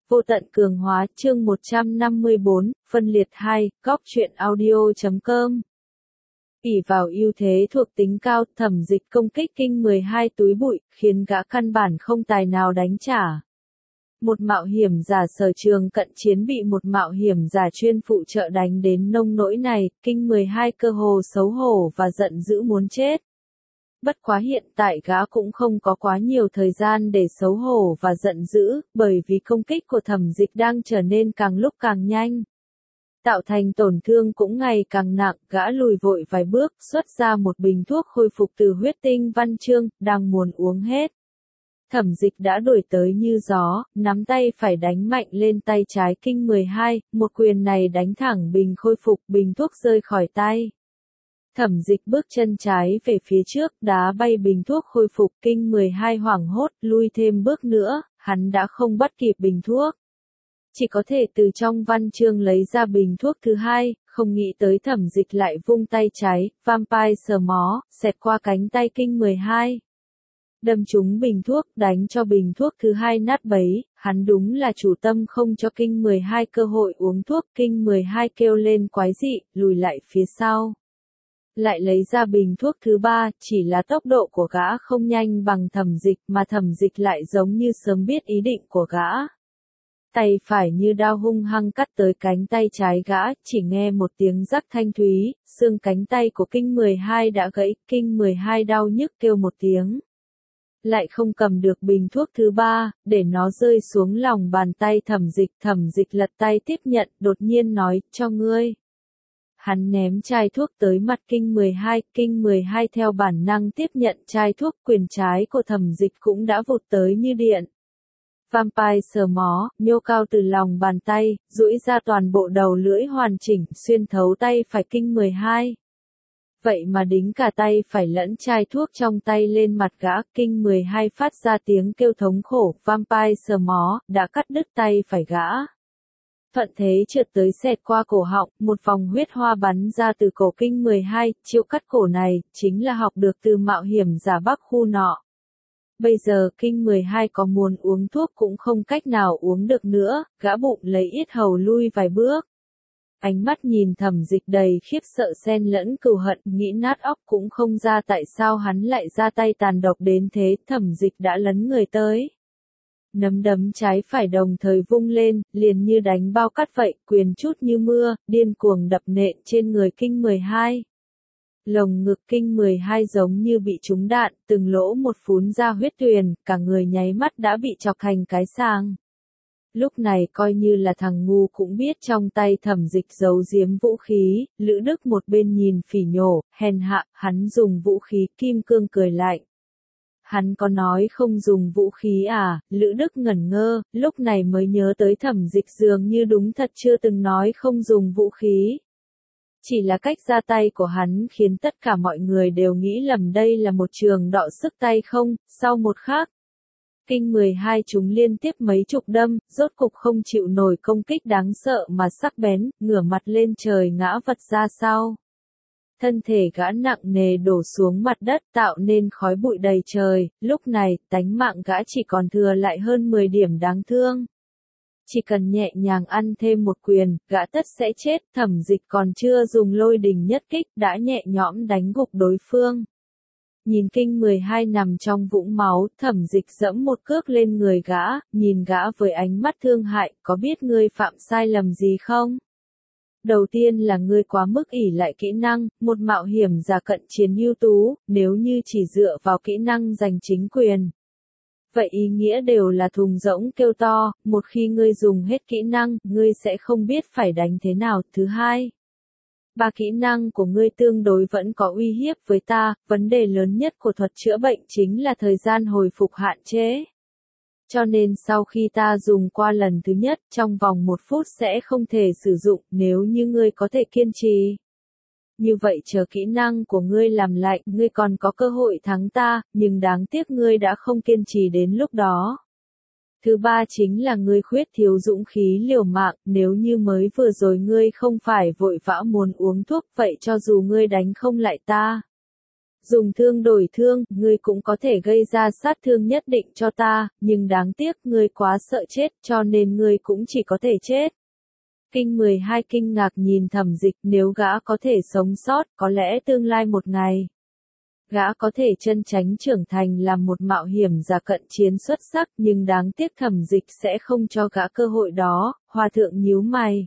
Vô tận cường hóa, chương 154, phân liệt 2, góc truyện audio.com. ỷ vào ưu thế thuộc tính cao, Thẩm Dịch công kích kinh 12 túi bụi, khiến gã căn bản không tài nào đánh trả. Một mạo hiểm giả sở trường cận chiến bị một mạo hiểm giả chuyên phụ trợ đánh đến nông nỗi này, kinh 12 cơ hồ xấu hổ và giận dữ muốn chết. Bất quá hiện tại gã cũng không có quá nhiều thời gian để xấu hổ và giận dữ, bởi vì công kích của Thẩm Dịch đang trở nên càng lúc càng nhanh. Tạo thành tổn thương cũng ngày càng nặng, gã lùi vội vài bước, xuất ra một bình thuốc khôi phục từ huyết tinh văn chương, đang muốn uống hết. Thẩm Dịch đã đuổi tới như gió, nắm tay phải đánh mạnh lên tay trái kinh 12, một quyền này đánh thẳng bình khôi phục, bình thuốc rơi khỏi tay. Thẩm Dịch bước chân trái về phía trước, đá bay bình thuốc khôi phục, kinh 12 hoảng hốt, lui thêm bước nữa, hắn đã không bắt kịp bình thuốc. Chỉ có thể từ trong văn chương lấy ra bình thuốc thứ hai, không nghĩ tới Thẩm Dịch lại vung tay trái, vampire sờ mó, xẹt qua cánh tay kinh 12. Đâm trúng bình thuốc, đánh cho bình thuốc thứ hai nát bấy, hắn đúng là chủ tâm không cho kinh 12 cơ hội uống thuốc, kinh 12 kêu lên quái dị, lùi lại phía sau. Lại lấy ra bình thuốc thứ ba, chỉ là tốc độ của gã không nhanh bằng Thẩm Dịch mà Thẩm Dịch lại giống như sớm biết ý định của gã. Tay phải như đao hung hăng cắt tới cánh tay trái gã, chỉ nghe một tiếng rắc thanh thúy, xương cánh tay của kinh 12 đã gãy, kinh 12 đau nhức kêu một tiếng. Lại không cầm được bình thuốc thứ ba, để nó rơi xuống lòng bàn tay Thẩm Dịch lật tay tiếp nhận, đột nhiên nói, cho ngươi. Hắn ném chai thuốc tới mặt kinh 12 theo bản năng tiếp nhận chai thuốc, quyền trái của Thẩm Dịch cũng đã vụt tới như điện. Vampire sờ mó, nhô cao từ lòng bàn tay, duỗi ra toàn bộ đầu lưỡi hoàn chỉnh, xuyên thấu tay phải kinh 12. Vậy mà đính cả tay phải lẫn chai thuốc trong tay lên mặt gã, kinh 12 phát ra tiếng kêu thống khổ, vampire sờ mó, đã cắt đứt tay phải gã. Thuận thế trượt tới xẹt qua cổ họng, một vòng huyết hoa bắn ra từ cổ kinh 12, chiêu cắt cổ này, chính là học được từ mạo hiểm giả Bắc khu nọ. Bây giờ kinh 12 có muốn uống thuốc cũng không cách nào uống được nữa, gã bụng lấy yết hầu lui vài bước. Ánh mắt nhìn Thẩm Dịch đầy khiếp sợ xen lẫn cừu hận, nghĩ nát óc cũng không ra tại sao hắn lại ra tay tàn độc đến thế, Thẩm Dịch đã lấn người tới. Nắm đấm trái phải đồng thời vung lên, liền như đánh bao cát vậy, quyền chút như mưa, điên cuồng đập nện trên người kinh 12. Lồng ngực kinh 12 giống như bị trúng đạn, từng lỗ một phún ra huyết tuyền, cả người nháy mắt đã bị chọc thành cái sàng. Lúc này coi như là thằng ngu cũng biết trong tay Thẩm Dịch giấu giếm vũ khí, Lữ Đức một bên nhìn phỉ nhổ, hèn hạ, hắn dùng vũ khí, Kim Cương cười lạnh. Hắn có nói không dùng vũ khí à, Lữ Đức ngẩn ngơ, lúc này mới nhớ tới Thẩm Dịch dường như đúng thật chưa từng nói không dùng vũ khí. Chỉ là cách ra tay của hắn khiến tất cả mọi người đều nghĩ lầm đây là một trường đọ sức tay không, sau một khắc. Kinh 12 chúng liên tiếp mấy chục đâm, rốt cục không chịu nổi công kích đáng sợ mà sắc bén, ngửa mặt lên trời ngã vật ra sau. Thân thể gã nặng nề đổ xuống mặt đất tạo nên khói bụi đầy trời, lúc này, tánh mạng gã chỉ còn thừa lại hơn 10 điểm đáng thương. Chỉ cần nhẹ nhàng ăn thêm một quyền, gã tất sẽ chết, Thẩm Dịch còn chưa dùng lôi đình nhất kích, đã nhẹ nhõm đánh gục đối phương. Nhìn kinh 12 nằm trong vũng máu, Thẩm Dịch giẫm một cước lên người gã, nhìn gã với ánh mắt thương hại, có biết ngươi phạm sai lầm gì không? Đầu tiên là ngươi quá mức ỷ lại kỹ năng, một mạo hiểm giả cận chiến ưu tú, nếu như chỉ dựa vào kỹ năng giành chính quyền. Vậy ý nghĩa đều là thùng rỗng kêu to, một khi ngươi dùng hết kỹ năng, ngươi sẽ không biết phải đánh thế nào. Thứ hai, ba kỹ năng của ngươi tương đối vẫn có uy hiếp với ta, vấn đề lớn nhất của thuật chữa bệnh chính là thời gian hồi phục hạn chế. Cho nên sau khi ta dùng qua lần thứ nhất, trong vòng 1 phút sẽ không thể sử dụng, nếu như ngươi có thể kiên trì. Như vậy chờ kỹ năng của ngươi làm lạnh, ngươi còn có cơ hội thắng ta, nhưng đáng tiếc ngươi đã không kiên trì đến lúc đó. Thứ ba chính là ngươi khuyết thiếu dũng khí liều mạng, nếu như mới vừa rồi ngươi không phải vội vã muốn uống thuốc, vậy cho dù ngươi đánh không lại ta. Dùng thương đổi thương, ngươi cũng có thể gây ra sát thương nhất định cho ta, nhưng đáng tiếc ngươi quá sợ chết, cho nên ngươi cũng chỉ có thể chết. Kinh 12 kinh ngạc nhìn Thẩm Dịch, nếu gã có thể sống sót, có lẽ tương lai một ngày, gã có thể chân chánh trưởng thành làm một mạo hiểm giả cận chiến xuất sắc, nhưng đáng tiếc Thẩm Dịch sẽ không cho gã cơ hội đó. Hòa thượng nhíu mày,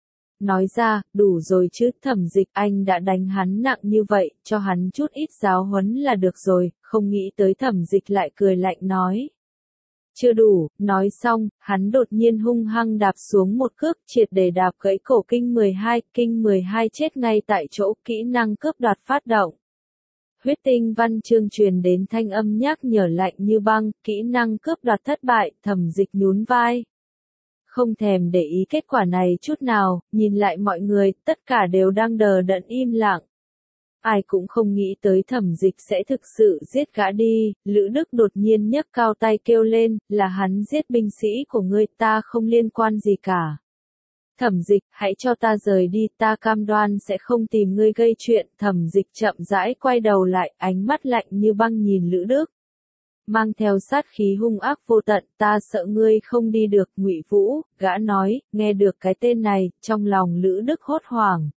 nói ra, đủ rồi chứ, Thẩm Dịch, anh đã đánh hắn nặng như vậy, cho hắn chút ít giáo huấn là được rồi. Không nghĩ tới Thẩm Dịch lại cười lạnh nói, chưa đủ. Nói xong, hắn đột nhiên hung hăng đạp xuống một cước, triệt để đạp gãy cổ kinh 12, kinh 12 chết ngay tại chỗ. Kỹ năng cướp đoạt phát động. Huyết tinh văn chương truyền đến thanh âm nhắc nhở lạnh như băng, kỹ năng cướp đoạt thất bại. Thẩm Dịch nhún vai, không thèm để ý kết quả này chút nào. Nhìn lại mọi người, tất cả đều đang đờ đẫn im lặng. Ai cũng không nghĩ tới Thẩm Dịch sẽ thực sự giết gã đi. Lữ Đức đột nhiên nhấc cao tay kêu lên, là hắn giết binh sĩ của ngươi, ta không liên quan gì cả. Thẩm Dịch, hãy cho ta rời đi, ta cam đoan sẽ không tìm ngươi gây chuyện. Thẩm Dịch chậm rãi quay đầu lại, ánh mắt lạnh như băng nhìn Lữ Đức, mang theo sát khí hung ác vô tận. Ta sợ ngươi không đi được, Ngụy Vũ. Gã nói. Nghe được cái tên này, trong lòng Lữ Đức hốt hoảng.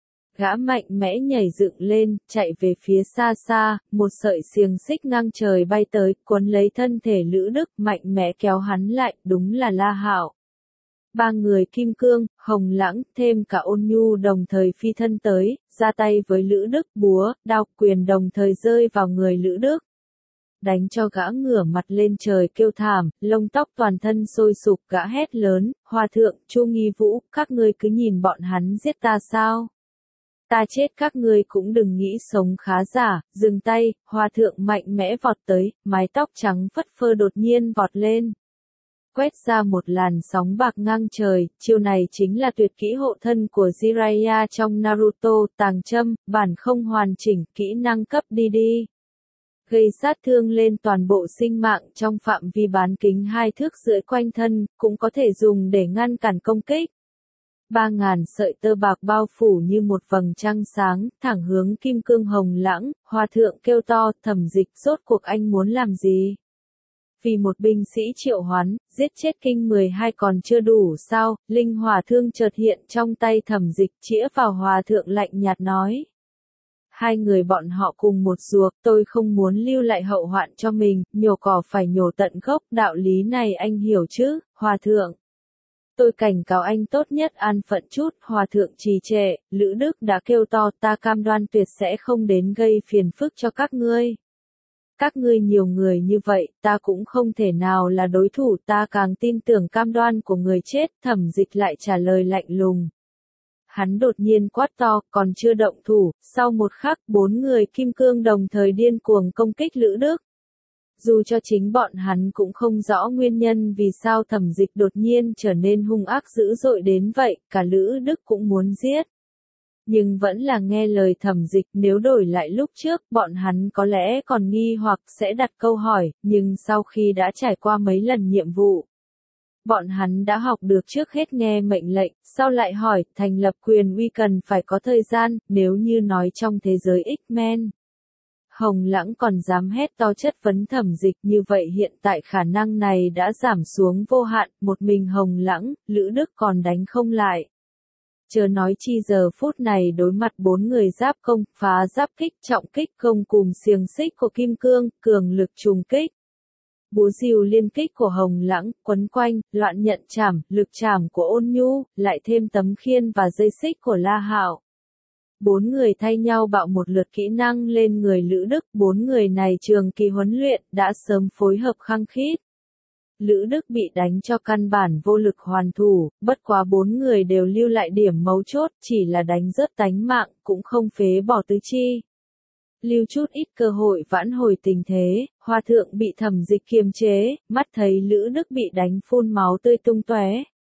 Gã mạnh mẽ nhảy dựng lên, chạy về phía xa xa. Một sợi xiềng xích ngang trời bay tới, cuốn lấy thân thể Lữ Đức, mạnh mẽ kéo hắn lại. Đúng là La Hạo. Ba người Kim Cương, Hồng Lãng, thêm cả Ôn Nhu đồng thời phi thân tới, ra tay với Lữ Đức. Búa, đao, quyền đồng thời rơi vào người Lữ Đức, đánh cho gã ngửa mặt lên trời kêu thảm, lông tóc toàn thân sôi sục. Gã hét lớn, Hòa thượng, Chu Nghi Vũ, các ngươi cứ nhìn bọn hắn giết ta sao? Ta chết các ngươi cũng đừng nghĩ sống khá giả. Dừng tay. Hòa thượng mạnh mẽ vọt tới, mái tóc trắng phất phơ đột nhiên vọt lên, quét ra một làn sóng bạc ngang trời. Chiêu này chính là tuyệt kỹ hộ thân của Jiraiya trong Naruto. Tàng châm, bản không hoàn chỉnh, kỹ năng cấp đi. Gây sát thương lên toàn bộ sinh mạng trong phạm vi bán kính 2 thước rưỡi quanh thân, cũng có thể dùng để ngăn cản công kích. 3.000 sợi tơ bạc bao phủ như một vầng trăng sáng, thẳng hướng Kim Cương Hồng Lãng. Hòa thượng kêu to, Thẩm Dịch, rốt cuộc anh muốn làm gì? Vì một binh sĩ triệu hoán, giết chết kinh 12 còn chưa đủ sao? Linh hỏa thương chợt hiện trong tay Thẩm Dịch, chĩa vào hòa thượng lạnh nhạt nói. Hai người bọn họ cùng một ruột, tôi không muốn lưu lại hậu hoạn cho mình, nhổ cỏ phải nhổ tận gốc, đạo lý này anh hiểu chứ, Hòa thượng? Tôi cảnh cáo anh tốt nhất an phận chút. Hòa thượng trì trệ. Lữ Đức đã kêu to, ta cam đoan tuyệt sẽ không đến gây phiền phức cho các ngươi. Các ngươi nhiều người như vậy, ta cũng không thể nào là đối thủ, ta càng tin tưởng cam đoan của người chết. Thẩm Dịch lại trả lời lạnh lùng. Hắn đột nhiên quát to, còn chưa động thủ. Sau một khắc, 4 người Kim Cương đồng thời điên cuồng công kích Lữ Đức. Dù cho chính bọn hắn cũng không rõ nguyên nhân vì sao Thẩm Dịch đột nhiên trở nên hung ác dữ dội đến vậy, cả Lữ Đức cũng muốn giết. Nhưng vẫn là nghe lời Thẩm Dịch. Nếu đổi lại lúc trước, bọn hắn có lẽ còn nghi hoặc sẽ đặt câu hỏi, nhưng sau khi đã trải qua mấy lần nhiệm vụ, bọn hắn đã học được trước hết nghe mệnh lệnh, sau lại hỏi. Thành lập quyền uy cần phải có thời gian. Nếu như nói trong thế giới X-Men, Hồng Lãng còn dám hét to chất vấn Thẩm Dịch, như vậy hiện tại khả năng này đã giảm xuống vô hạn. Một mình Hồng Lãng, Lữ Đức còn đánh không lại. Chớ nói chi giờ phút này đối mặt 4 người giáp công, phá giáp kích, trọng kích, công cùng xiềng xích của Kim Cương, cường lực trùng kích. Búa rìu liên kích của Hồng Lãng, quấn quanh, loạn nhận chảm, lực chảm của Ôn Nhu, lại thêm tấm khiên và dây xích của La Hạo. 4 người thay nhau bạo một lượt kỹ năng lên người Lữ Đức. 4 người này trường kỳ huấn luyện, đã sớm phối hợp khăng khít. Lữ Đức bị đánh cho căn bản vô lực hoàn thủ, bất quá 4 người đều lưu lại điểm mấu chốt, chỉ là đánh rớt tánh mạng, cũng không phế bỏ tứ chi. Lưu chút ít cơ hội vãn hồi tình thế. Hòa thượng bị Thẩm Dịch kiềm chế, mắt thấy Lữ Đức bị đánh phun máu tươi tung tóe.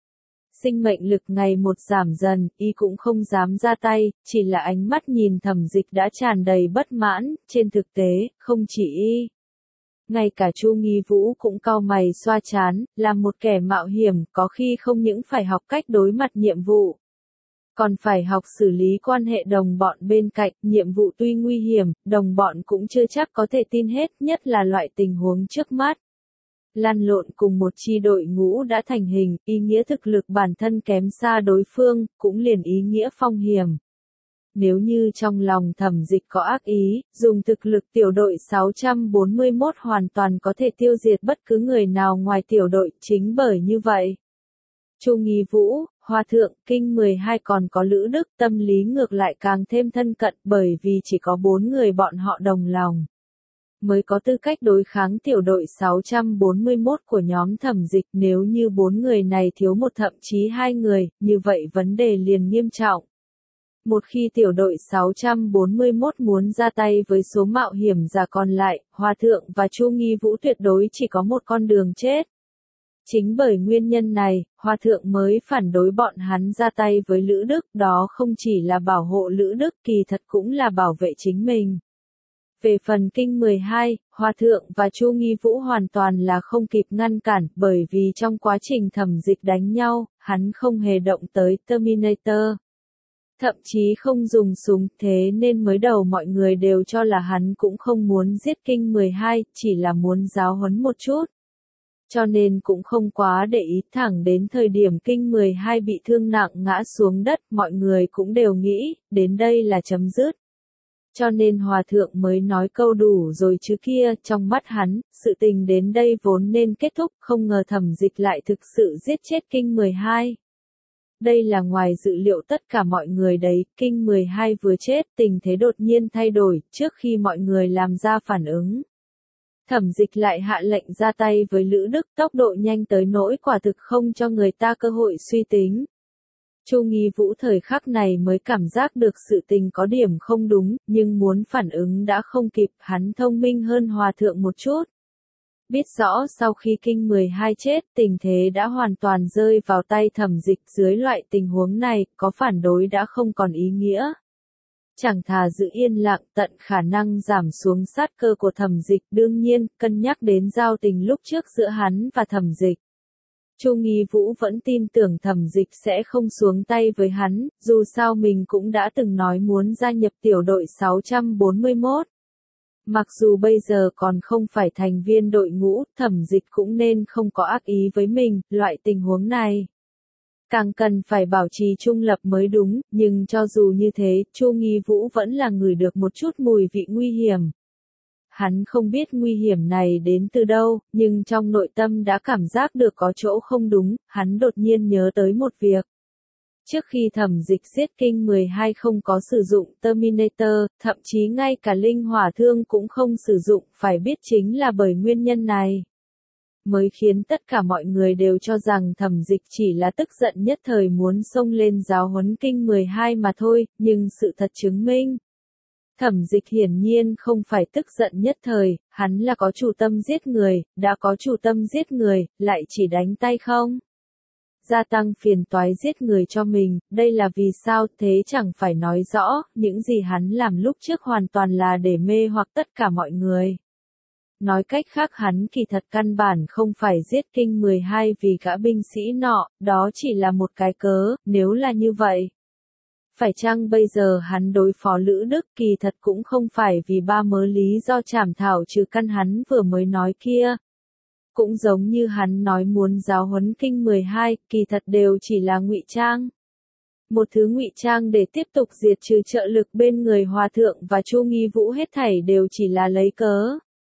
Sinh mệnh lực ngày một giảm dần, y cũng không dám ra tay, chỉ là ánh mắt nhìn Thẩm Dịch đã tràn đầy bất mãn. Trên thực tế, không chỉ y, ngay cả Chu Nghi Vũ cũng cau mày xoa trán, làm một kẻ mạo hiểm, có khi không những phải học cách đối mặt nhiệm vụ, Còn phải học xử lý quan hệ đồng bọn bên cạnh, nhiệm vụ tuy nguy hiểm, đồng bọn cũng chưa chắc có thể tin hết, nhất là loại tình huống trước mắt. Lăn lộn cùng một chi đội ngũ đã thành hình, ý nghĩa thực lực bản thân kém xa đối phương, cũng liền ý nghĩa phong hiểm. Nếu như trong lòng Thẩm Dịch có ác ý, dùng thực lực tiểu đội 641 hoàn toàn có thể tiêu diệt bất cứ người nào ngoài tiểu đội, chính bởi như vậy. Chu Nghi Vũ, Hòa Thượng, Kinh 12 còn có Lữ Đức, tâm lý ngược lại càng thêm thân cận bởi vì chỉ có 4 người bọn họ đồng lòng mới có tư cách đối kháng tiểu đội 641 của nhóm Thẩm Dịch. Nếu như 4 người này thiếu một thậm chí 2 người, như vậy vấn đề liền nghiêm trọng. Một khi tiểu đội 641 muốn ra tay với số mạo hiểm giả còn lại, Hòa Thượng và Chu Nghi Vũ tuyệt đối chỉ có một con đường chết. Chính bởi nguyên nhân này, Hòa Thượng mới phản đối bọn hắn ra tay với Lữ Đức, đó không chỉ là bảo hộ Lữ Đức, kỳ thật cũng là bảo vệ chính mình. Về phần Kinh 12, Hòa Thượng và Chu Nghi Vũ hoàn toàn là không kịp ngăn cản, bởi vì trong quá trình Thẩm Dịch đánh nhau, hắn không hề động tới Terminator. Thậm chí không dùng súng, thế nên mới đầu mọi người đều cho là hắn cũng không muốn giết Kinh 12, chỉ là muốn giáo huấn một chút. Cho nên cũng không quá để ý, thẳng đến thời điểm Kinh 12 bị thương nặng ngã xuống đất, mọi người cũng đều nghĩ, đến đây là chấm dứt. Cho nên Hòa Thượng mới nói câu đủ rồi chứ kia, trong mắt hắn, sự tình đến đây vốn nên kết thúc, không ngờ Thẩm Dịch lại thực sự giết chết Kinh 12. Đây là ngoài dự liệu tất cả mọi người đấy, Kinh 12 vừa chết, tình thế đột nhiên thay đổi, trước khi mọi người làm ra phản ứng. Thẩm Dịch lại hạ lệnh ra tay với Lữ Đức, tốc độ nhanh tới nỗi quả thực không cho người ta cơ hội suy tính. Chu Nghi Vũ thời khắc này mới cảm giác được sự tình có điểm không đúng, nhưng muốn phản ứng đã không kịp, hắn thông minh hơn Hòa Thượng một chút. Biết rõ sau khi Kinh 12 chết, tình thế đã hoàn toàn rơi vào tay Thẩm Dịch, dưới loại tình huống này, có phản đối đã không còn ý nghĩa. Chẳng thà giữ yên lặng, tận khả năng giảm xuống sát cơ của Thẩm Dịch, đương nhiên, cân nhắc đến giao tình lúc trước giữa hắn và Thẩm Dịch. Chu Nghi Vũ vẫn tin tưởng Thẩm Dịch sẽ không xuống tay với hắn, dù sao mình cũng đã từng nói muốn gia nhập tiểu đội 641. Mặc dù bây giờ còn không phải thành viên đội ngũ, Thẩm Dịch cũng nên không có ác ý với mình, loại tình huống này. Càng cần phải bảo trì trung lập mới đúng, nhưng cho dù như thế, Chu Nghi Vũ vẫn là người được một chút mùi vị nguy hiểm. Hắn không biết nguy hiểm này đến từ đâu, nhưng trong nội tâm đã cảm giác được có chỗ không đúng, hắn đột nhiên nhớ tới một việc. Trước khi Thẩm Dịch giết Kinh 12 không có sử dụng Terminator, thậm chí ngay cả linh hỏa thương cũng không sử dụng, phải biết chính là bởi nguyên nhân này. Mới khiến tất cả mọi người đều cho rằng Thẩm Dịch chỉ là tức giận nhất thời muốn xông lên giáo huấn Kinh 12 mà thôi, nhưng sự thật chứng minh. Thẩm Dịch hiển nhiên không phải tức giận nhất thời, hắn là có chủ tâm giết người, đã có chủ tâm giết người, lại chỉ đánh tay không. Gia tăng phiền toái giết người cho mình, đây là vì sao, thế chẳng phải nói rõ, những gì hắn làm lúc trước hoàn toàn là để mê hoặc tất cả mọi người. Nói cách khác hắn kỳ thật căn bản không phải giết Kinh 12 vì gã binh sĩ nọ, đó chỉ là một cái cớ, nếu là như vậy. Phải chăng bây giờ hắn đối phó Lữ Đức kỳ thật cũng không phải vì ba mớ lý do trảm thảo trừ căn hắn vừa mới nói kia. Cũng giống như hắn nói muốn giáo huấn Kinh 12, kỳ thật đều chỉ là ngụy trang. Một thứ ngụy trang để tiếp tục diệt trừ trợ lực bên người Hòa Thượng và Chu Nghi Vũ, hết thảy đều chỉ là lấy cớ.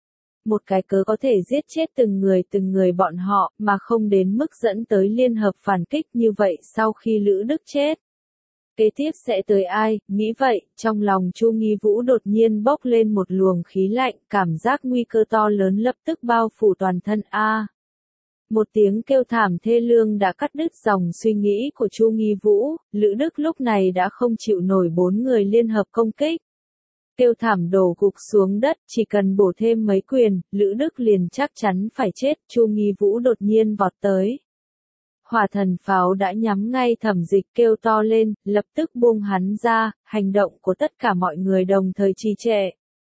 Một cái cớ có thể giết chết từng người bọn họ, mà không đến mức dẫn tới liên hợp phản kích như vậy sau khi Lữ Đức chết. Kế tiếp sẽ tới ai, nghĩ vậy, trong lòng Chu Nghi Vũ đột nhiên bốc lên một luồng khí lạnh, cảm giác nguy cơ to lớn lập tức bao phủ toàn thân a. Một tiếng kêu thảm thê lương đã cắt đứt dòng suy nghĩ của Chu Nghi Vũ, Lữ Đức lúc này đã không chịu nổi 4 người liên hợp công kích. Kêu thảm đổ gục xuống đất, chỉ cần bổ thêm mấy quyền, Lữ Đức liền chắc chắn phải chết, Chu Nghi Vũ đột nhiên vọt tới. Hỏa thần pháo đã nhắm ngay Thẩm Dịch, kêu to lên, lập tức buông hắn ra, hành động của tất cả mọi người đồng thời trì trệ.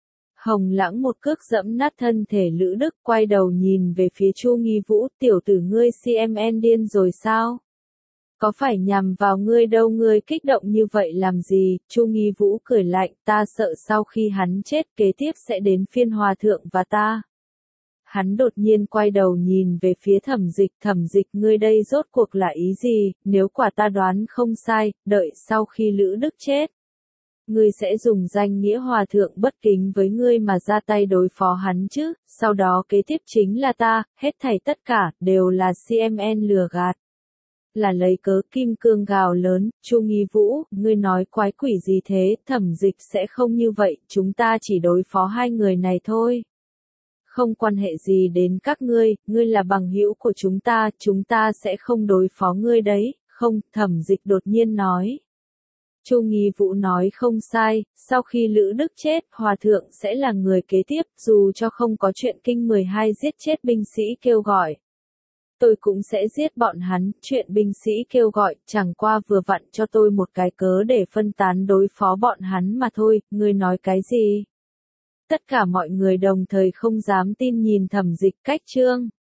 Hồng Lãng một cước dẫm nát thân thể Lữ Đức, quay đầu nhìn về phía Chu Nghi Vũ, tiểu tử ngươi CMN điên rồi sao? Có phải nhằm vào ngươi đâu, ngươi kích động như vậy làm gì? Chu Nghi Vũ cười lạnh, ta sợ sau khi hắn chết kế tiếp sẽ đến phiên hòa thượng và ta. Hắn đột nhiên quay đầu nhìn về phía Thẩm Dịch, ngươi đây rốt cuộc là ý gì? Nếu quả ta đoán không sai, đợi sau khi Lữ Đức chết, ngươi sẽ dùng danh nghĩa hòa thượng bất kính với ngươi mà ra tay đối phó hắn chứ, sau đó kế tiếp chính là ta, hết thảy tất cả, đều là CMN lừa gạt. Là lấy cớ Kim Cương gào lớn, Chu Nghi Vũ, ngươi nói quái quỷ gì thế, Thẩm Dịch sẽ không như vậy, chúng ta chỉ đối phó hai người này thôi. Không quan hệ gì đến các ngươi là bằng hữu của chúng ta sẽ không đối phó ngươi đấy, không, Thẩm Dịch đột nhiên nói. Chu Nghi Vũ nói không sai, sau khi Lữ Đức chết, hòa thượng sẽ là người kế tiếp, dù cho không có chuyện kinh 12 giết chết binh sĩ kêu gọi. Tôi cũng sẽ giết bọn hắn, chuyện binh sĩ kêu gọi, chẳng qua vừa vặn cho tôi một cái cớ để phân tán đối phó bọn hắn mà thôi, ngươi nói cái gì? Tất cả mọi người đồng thời không dám tin nhìn Thẩm Dịch. Cách chương